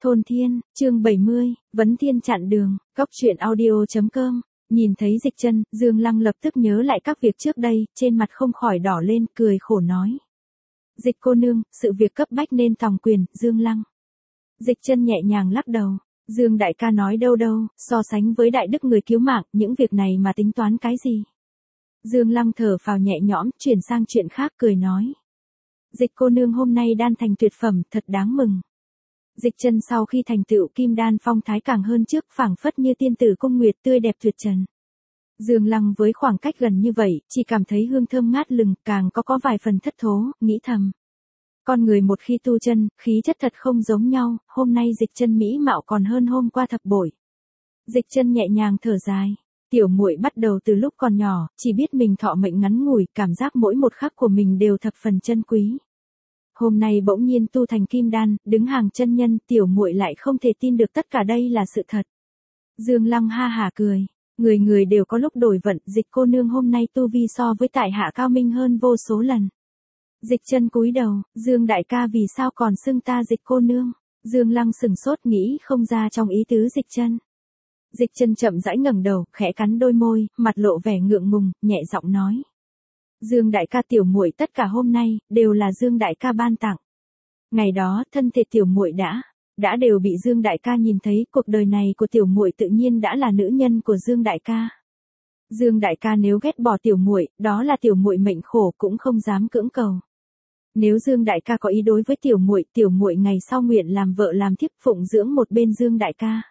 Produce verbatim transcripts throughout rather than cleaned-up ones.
Thôn Thiên, chương bảy mươi, Vấn Thiên chặn đường, góc truyện audio.com. Nhìn thấy Dịch Chân, Dương Lăng lập tức nhớ lại các việc trước đây, trên mặt không khỏi đỏ lên, cười khổ nói. Dịch cô nương, sự việc cấp bách nên tòng quyền, Dương Lăng. Dịch Chân nhẹ nhàng lắc đầu. Dương đại ca nói đâu đâu, so sánh với đại đức người cứu mạng, những việc này mà tính toán cái gì? Dương Lăng thở phào nhẹ nhõm, chuyển sang chuyện khác cười nói. Dịch cô nương hôm nay đan thành tuyệt phẩm, thật đáng mừng. Dịch Chân sau khi thành tựu kim đan phong thái càng hơn trước, phảng phất như tiên tử cung nguyệt tươi đẹp tuyệt trần. Dương Lăng với khoảng cách gần như vậy, chỉ cảm thấy hương thơm ngát lừng, càng có có vài phần thất thố, nghĩ thầm. Con người một khi tu chân, khí chất thật không giống nhau, hôm nay Dịch Chân mỹ mạo còn hơn hôm qua thập bội. Dịch Chân nhẹ nhàng thở dài. Tiểu muội bắt đầu từ lúc còn nhỏ, chỉ biết mình thọ mệnh ngắn ngủi, cảm giác mỗi một khắc của mình đều thập phần chân quý. Hôm nay bỗng nhiên tu thành kim đan, đứng hàng chân nhân, tiểu muội lại không thể tin được tất cả đây là sự thật. Dương Lăng ha hả cười, người người đều có lúc đổi vận, Dịch cô nương hôm nay tu vi so với tại hạ cao minh hơn vô số lần. Dịch Chân cúi đầu, Dương đại ca vì sao còn xưng ta Dịch cô nương? Dương Lăng sừng sốt nghĩ không ra trong ý tứ Dịch Chân. Dịch Chân chậm rãi ngẩng đầu, khẽ cắn đôi môi, mặt lộ vẻ ngượng ngùng, nhẹ giọng nói. Dương đại ca tiểu muội tất cả hôm nay, đều là Dương đại ca ban tặng. Ngày đó, thân thể tiểu muội đã, đã đều bị Dương đại ca nhìn thấy, cuộc đời này của tiểu muội tự nhiên đã là nữ nhân của Dương đại ca. Dương đại ca nếu ghét bỏ tiểu muội, đó là tiểu muội mệnh khổ cũng không dám cưỡng cầu. Nếu Dương đại ca có ý đối với tiểu muội, tiểu muội ngày sau nguyện làm vợ làm thiếp phụng dưỡng một bên Dương đại ca.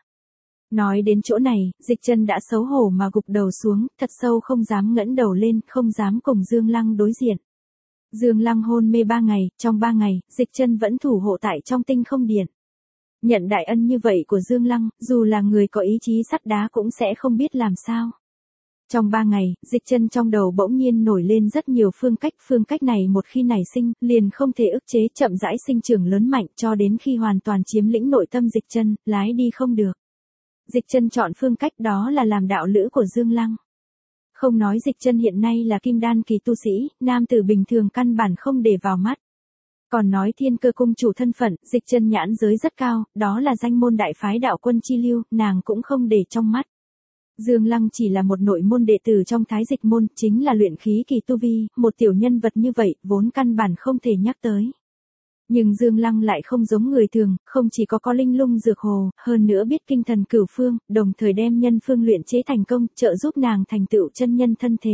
Nói đến chỗ này, Dịch Chân đã xấu hổ mà gục đầu xuống, thật sâu không dám ngẩng đầu lên, không dám cùng Dương Lăng đối diện. Dương Lăng hôn mê ba ngày, trong ba ngày, Dịch Chân vẫn thủ hộ tại trong tinh không điện. Nhận đại ân như vậy của Dương Lăng, dù là người có ý chí sắt đá cũng sẽ không biết làm sao. Trong ba ngày, Dịch Chân trong đầu bỗng nhiên nổi lên rất nhiều phương cách, phương cách này một khi nảy sinh, liền không thể ức chế, chậm rãi sinh trưởng lớn mạnh cho đến khi hoàn toàn chiếm lĩnh nội tâm Dịch Chân, lái đi không được. Dịch Chân chọn phương cách đó là làm đạo lữ của Dương Lăng. Không nói Dịch Chân hiện nay là kim đan kỳ tu sĩ, nam tử bình thường căn bản không để vào mắt. Còn nói Thiên Cơ cung chủ thân phận, Dịch Chân nhãn giới rất cao, đó là danh môn đại phái đạo quân chi lưu, nàng cũng không để trong mắt. Dương Lăng chỉ là một nội môn đệ tử trong Thái Dịch môn, chính là luyện khí kỳ tu vi, một tiểu nhân vật như vậy, vốn căn bản không thể nhắc tới. Nhưng Dương Lăng lại không giống người thường, không chỉ có có linh lung dược hồ, hơn nữa biết kinh thần cửu phương, đồng thời đem nhân phương luyện chế thành công, trợ giúp nàng thành tựu chân nhân thân thể.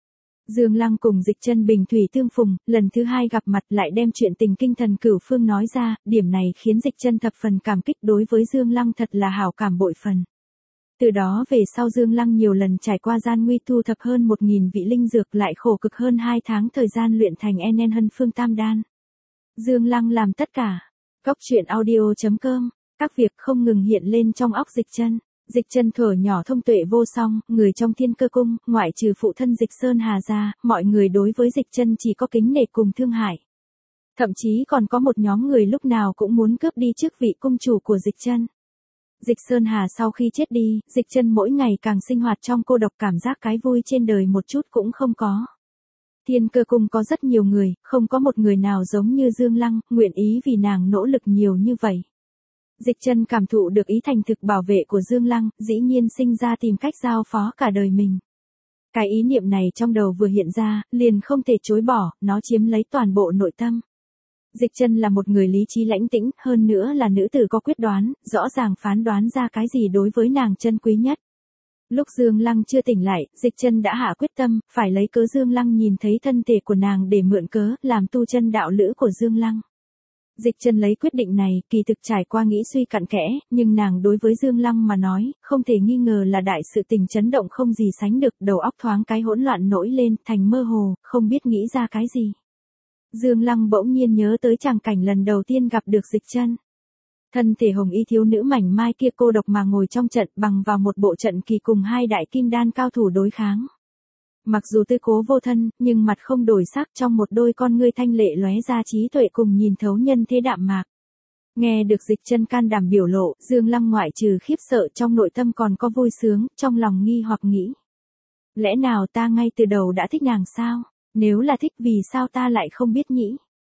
Dương Lăng cùng Dịch Chân bình thủy tương phùng, lần thứ hai gặp mặt lại đem chuyện tình kinh thần cửu phương nói ra, điểm này khiến Dịch Chân thập phần cảm kích, đối với Dương Lăng thật là hảo cảm bội phần. Từ đó về sau Dương Lăng nhiều lần trải qua gian nguy thu thập hơn một nghìn vị linh dược, lại khổ cực hơn hai tháng thời gian luyện thành en en hân phương tam đan. Dương Lăng làm tất cả. Góc truyện audio.com, các việc không ngừng hiện lên trong óc Dịch Chân. Dịch Chân thuở nhỏ thông tuệ vô song, người trong Thiên Cơ cung, ngoại trừ phụ thân Dịch Sơn Hà ra, mọi người đối với Dịch Chân chỉ có kính nể cùng thương hại. Thậm chí còn có một nhóm người lúc nào cũng muốn cướp đi chức vị cung chủ của Dịch Chân. Dịch Sơn Hà sau khi chết đi, Dịch Chân mỗi ngày càng sinh hoạt trong cô độc, cảm giác cái vui trên đời một chút cũng không có. Thiên Cơ cung có rất nhiều người, không có một người nào giống như Dương Lăng, nguyện ý vì nàng nỗ lực nhiều như vậy. Dịch Chân cảm thụ được ý thành thực bảo vệ của Dương Lăng, dĩ nhiên sinh ra tìm cách giao phó cả đời mình. Cái ý niệm này trong đầu vừa hiện ra, liền không thể chối bỏ, nó chiếm lấy toàn bộ nội tâm. Dịch Chân là một người lý trí lãnh tĩnh, hơn nữa là nữ tử có quyết đoán, rõ ràng phán đoán ra cái gì đối với nàng chân quý nhất. Lúc Dương Lăng chưa tỉnh lại, Dịch Chân đã hạ quyết tâm, phải lấy cớ Dương Lăng nhìn thấy thân thể của nàng để mượn cớ, làm tu chân đạo lữ của Dương Lăng. Dịch Chân lấy quyết định này, kỳ thực trải qua nghĩ suy cặn kẽ, nhưng nàng đối với Dương Lăng mà nói, không thể nghi ngờ là đại sự tình chấn động không gì sánh được, đầu óc thoáng cái hỗn loạn nổi lên, thành mơ hồ, không biết nghĩ ra cái gì. Dương Lăng bỗng nhiên nhớ tới tràng cảnh lần đầu tiên gặp được Dịch Chân. Thân thể hồng y thiếu nữ mảnh mai kia cô độc mà ngồi trong trận, bằng vào một bộ trận kỳ cùng hai đại kim đan cao thủ đối kháng. Mặc dù tươi cố vô thân, nhưng mặt không đổi sắc, trong một đôi con ngươi thanh lệ lóe ra trí tuệ cùng nhìn thấu nhân thế đạm mạc. Nghe được Dịch Chân can đảm biểu lộ, Dương Lăng ngoại trừ khiếp sợ trong nội tâm còn có vui sướng, trong lòng nghi hoặc nghĩ. Lẽ nào ta ngay từ đầu đã thích nàng sao? Nếu là thích vì sao ta lại không biết nhỉ?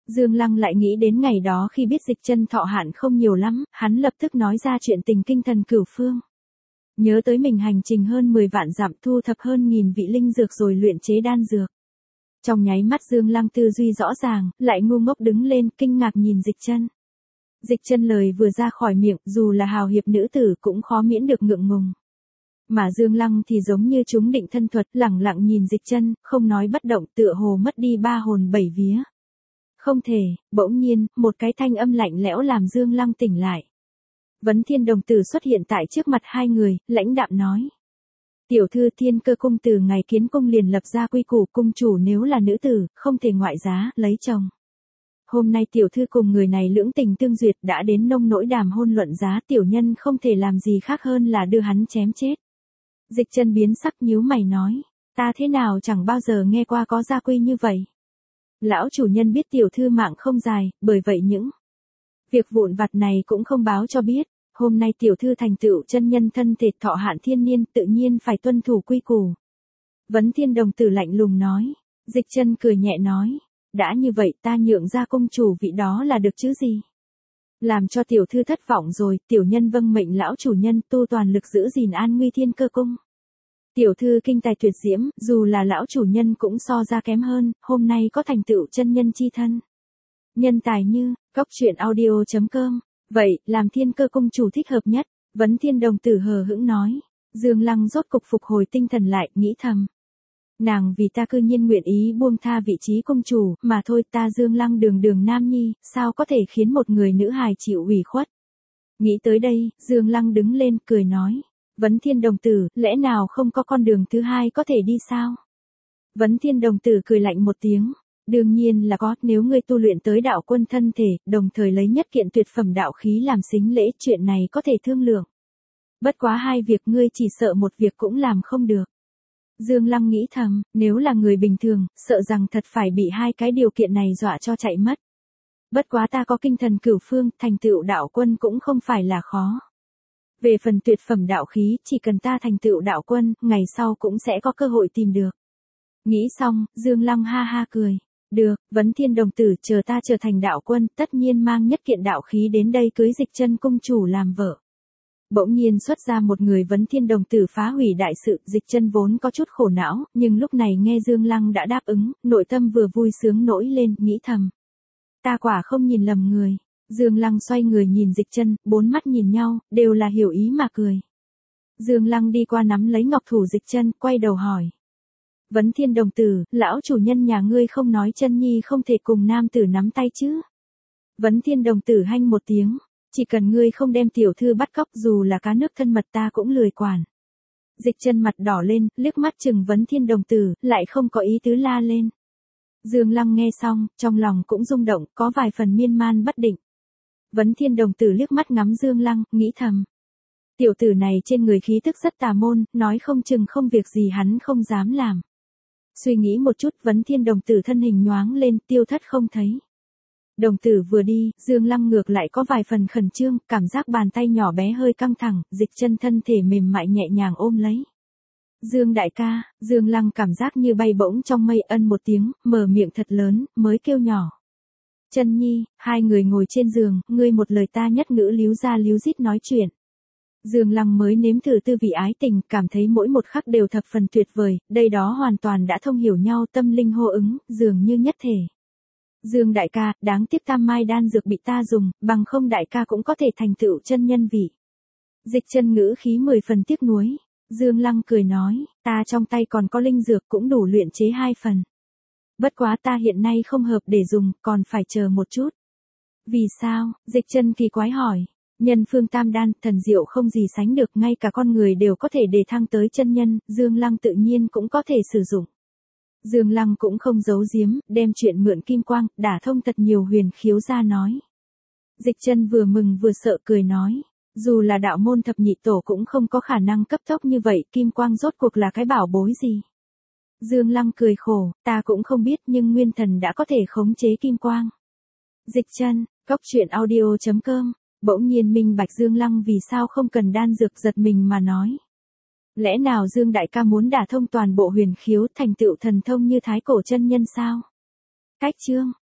Dương Lăng lại nghĩ đến ngày đó khi biết Dịch Chân thọ hạn không nhiều lắm, hắn lập tức nói ra chuyện tình kinh thần cửu phương. Nhớ tới mình hành trình hơn mười vạn dặm thu thập hơn nghìn vị linh dược rồi luyện chế đan dược. Trong nháy mắt Dương Lăng tư duy rõ ràng, lại ngu ngốc đứng lên kinh ngạc nhìn Dịch Chân. Dịch Chân lời vừa ra khỏi miệng, dù là hào hiệp nữ tử cũng khó miễn được ngượng ngùng. Mà Dương Lăng thì giống như chúng định thân thuật, lẳng lặng nhìn Dịch Chân, không nói bất động, tựa hồ mất đi ba hồn bảy vía. Không thể, bỗng nhiên, một cái thanh âm lạnh lẽo làm Dương Lăng tỉnh lại. Vấn Thiên đồng tử xuất hiện tại trước mặt hai người, lãnh đạm nói. Tiểu thư Thiên Cơ cung từ ngày kiến cung liền lập ra quy củ, cung chủ nếu là nữ tử, không thể ngoại giá, lấy chồng. Hôm nay tiểu thư cùng người này lưỡng tình tương duyệt đã đến nông nỗi đàm hôn luận giá, tiểu nhân không thể làm gì khác hơn là đưa hắn chém chết. Dịch Chân biến sắc nhíu mày nói, ta thế nào chẳng bao giờ nghe qua có gia quy như vậy. Lão chủ nhân biết tiểu thư mạng không dài, bởi vậy những việc vụn vặt này cũng không báo cho biết. Hôm nay tiểu thư thành tựu chân nhân thân thể thọ hạn thiên niên, tự nhiên phải tuân thủ quy củ. Vấn Thiên đồng tử lạnh lùng nói. Dịch Chân cười nhẹ nói, đã như vậy ta nhượng ra cung chủ vị đó là được chứ gì. Làm cho tiểu thư thất vọng rồi, tiểu nhân vâng mệnh lão chủ nhân tu toàn lực giữ gìn an nguy Thiên Cơ cung. Tiểu thư kinh tài tuyệt diễm, dù là lão chủ nhân cũng so ra kém hơn, hôm nay có thành tựu chân nhân chi thân. Nhân tài như, cóc truyện audio chấm com. Vậy, làm Thiên Cơ cung chủ thích hợp nhất, Vấn Thiên đồng tử hờ hững nói. Dương Lăng rốt cục phục hồi tinh thần lại, nghĩ thầm. Nàng vì ta cư nhiên nguyện ý buông tha vị trí cung chủ, mà thôi ta Dương Lăng đường đường nam nhi, sao có thể khiến một người nữ hài chịu ủy khuất. Nghĩ tới đây, Dương Lăng đứng lên, cười nói. Vấn Thiên đồng tử, lẽ nào không có con đường thứ hai có thể đi sao? Vấn Thiên đồng tử cười lạnh một tiếng. Đương nhiên là có, nếu ngươi tu luyện tới đạo quân thân thể, đồng thời lấy nhất kiện tuyệt phẩm đạo khí làm sính lễ, chuyện này có thể thương lượng. Bất quá hai việc ngươi chỉ sợ một việc cũng làm không được. Dương Lăng nghĩ thầm, nếu là người bình thường, sợ rằng thật phải bị hai cái điều kiện này dọa cho chạy mất. Bất quá ta có kinh thần cửu phương, thành tựu đạo quân cũng không phải là khó. Về phần tuyệt phẩm đạo khí, chỉ cần ta thành tựu đạo quân, ngày sau cũng sẽ có cơ hội tìm được. Nghĩ xong, Dương Lăng ha ha cười. Được, Vấn Thiên đồng tử, chờ ta trở thành đạo quân, tất nhiên mang nhất kiện đạo khí đến đây cưới Dịch Chân cung chủ làm vợ. Bỗng nhiên xuất ra một người. Vấn Thiên đồng tử phá hủy đại sự, Dịch Chân vốn có chút khổ não, nhưng lúc này nghe Dương Lăng đã đáp ứng, nội tâm vừa vui sướng nổi lên, nghĩ thầm. Ta quả không nhìn lầm người. Dương Lăng xoay người nhìn Dịch Chân, bốn mắt nhìn nhau, đều là hiểu ý mà cười. Dương Lăng đi qua nắm lấy ngọc thủ Dịch Chân, quay đầu hỏi. Vấn Thiên đồng tử, lão chủ nhân nhà ngươi không nói chân nhi không thể cùng nam tử nắm tay chứ? Vấn Thiên đồng tử hanh một tiếng, chỉ cần ngươi không đem tiểu thư bắt cóc, dù là cá nước thân mật ta cũng lười quản. Dịch Chân mặt đỏ lên, liếc mắt chừng Vấn Thiên đồng tử, lại không có ý tứ la lên. Dương Lăng nghe xong, trong lòng cũng rung động, có vài phần miên man bất định. Vấn Thiên đồng tử liếc mắt ngắm Dương Lăng, nghĩ thầm. Tiểu tử này trên người khí tức rất tà môn, nói không chừng không việc gì hắn không dám làm. Suy nghĩ một chút, Vấn Thiên đồng tử thân hình nhoáng lên, tiêu thất không thấy. Đồng tử vừa đi, Dương Lăng ngược lại có vài phần khẩn trương, cảm giác bàn tay nhỏ bé hơi căng thẳng, Dịch Chân thân thể mềm mại nhẹ nhàng ôm lấy. Dương đại ca, Dương Lăng cảm giác như bay bổng trong mây, ân một tiếng, mở miệng thật lớn, mới kêu nhỏ. Chân nhi, hai người ngồi trên giường, ngươi một lời ta nhất ngữ líu ra líu rít nói chuyện. Dương Lăng mới nếm thử tư vị ái tình, cảm thấy mỗi một khắc đều thập phần tuyệt vời, đây đó hoàn toàn đã thông hiểu nhau, tâm linh hô ứng, dường như nhất thể. Dương đại ca, đáng tiếc tam mai đan dược bị ta dùng, bằng không đại ca cũng có thể thành tựu chân nhân vị. Dịch Chân ngữ khí mười phần tiếc nuối. Dương Lăng cười nói, ta trong tay còn có linh dược cũng đủ luyện chế hai phần. Bất quá ta hiện nay không hợp để dùng, còn phải chờ một chút. Vì sao? Dịch Chân kỳ quái hỏi. Nhân phương tam đan, thần diệu không gì sánh được, ngay cả con người đều có thể đề thăng tới chân nhân, Dương Lăng tự nhiên cũng có thể sử dụng. Dương Lăng cũng không giấu giếm, đem chuyện mượn kim quang, đả thông thật nhiều huyền khiếu ra nói. Dịch Chân vừa mừng vừa sợ cười nói, dù là đạo môn thập nhị tổ cũng không có khả năng cấp tốc như vậy, kim quang rốt cuộc là cái bảo bối gì. Dương Lăng cười khổ, ta cũng không biết nhưng nguyên thần đã có thể khống chế kim quang. Dịch Chân, cóc truyện audio chấm com. Bỗng nhiên minh bạch Dương Lăng vì sao không cần đan dược, giật mình mà nói. Lẽ nào Dương đại ca muốn đả thông toàn bộ huyền khiếu, thành tựu thần thông như thái cổ chân nhân sao? Cách chương